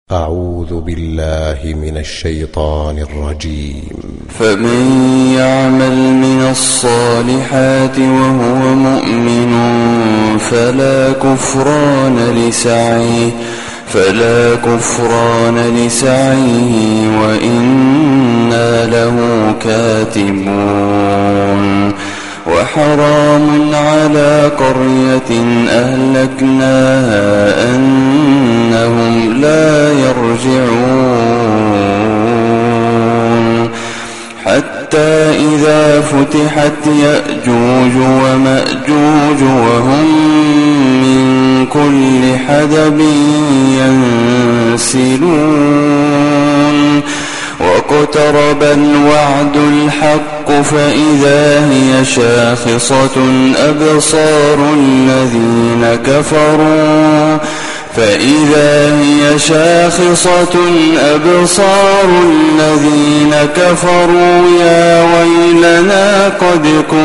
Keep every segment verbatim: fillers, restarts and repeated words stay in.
أعوذ بالله من الشيطان الرجيم. فمن يعمل من الصالحات وهو مؤمن فلا كفران لسعيه فلا كفران لسعيه وإنا له كاتبون. وحرام على قرية أهلكناها أنهم لا يرجعون حتى إذا فتحت يأجوج ومأجوج وهم من كل حدب ينسلون واقترب الوعد الحق فإذا هي شاخصة أبصار الذين كفروا فإذا هي شاخصة أبصار الذين كفروا يا ويلنا قد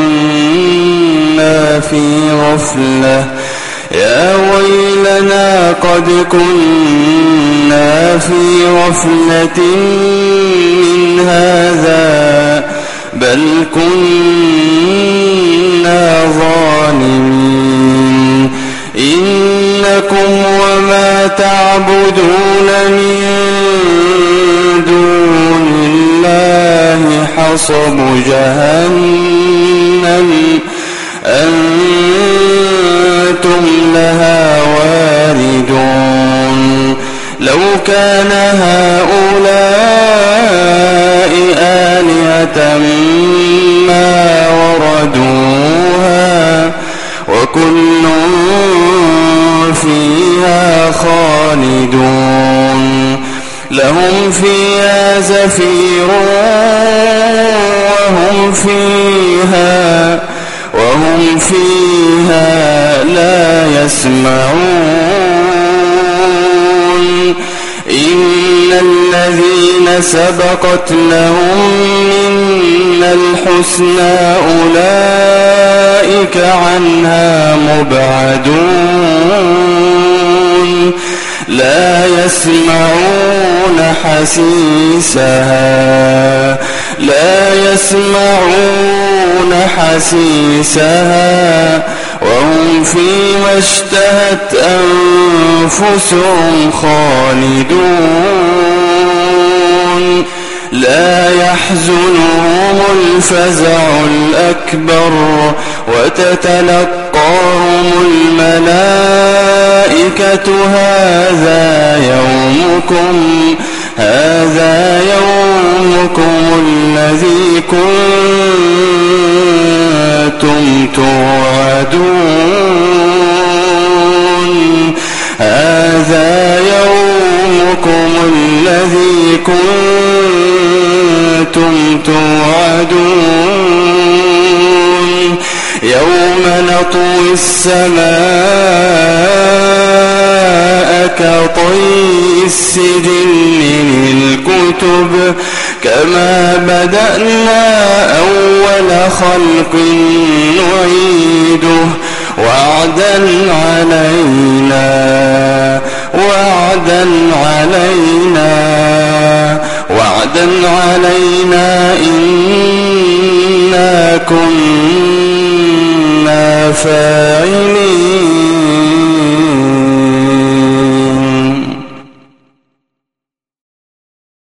كنا في غفلة يا ويلنا قد كنا في غفلة من هذا بل كنا ظالمين. إنكم وما تعبدون من دون الله حصب جهنم أنتم لها واردون. لو كان هؤلاء آلهة ما وردوها وكل فيها خالدون. لهم فيها زفير وهم فيها وهم فيها لا يسمعون. إن الذين سبقت لهم منا الحسنى أولئك عنها مبعدون لا يسمعون حسيسها لا يسمعون حسيسها وهم فيما اشتهت أنفسهم خالدون. لا يحزنهم الفزع الأكبر وتتلقاهم الملائكة هذا يومكم هذا يومكم الذي كنتم توعدون هذا يومكم الذي كنتم توعدون. يوم نطوي السماء كطي السجل للكتب كما بدأنا أول خلق نعيده وعدا علينا وعدا علينا وعدا علينا إنا كنا فاعلين.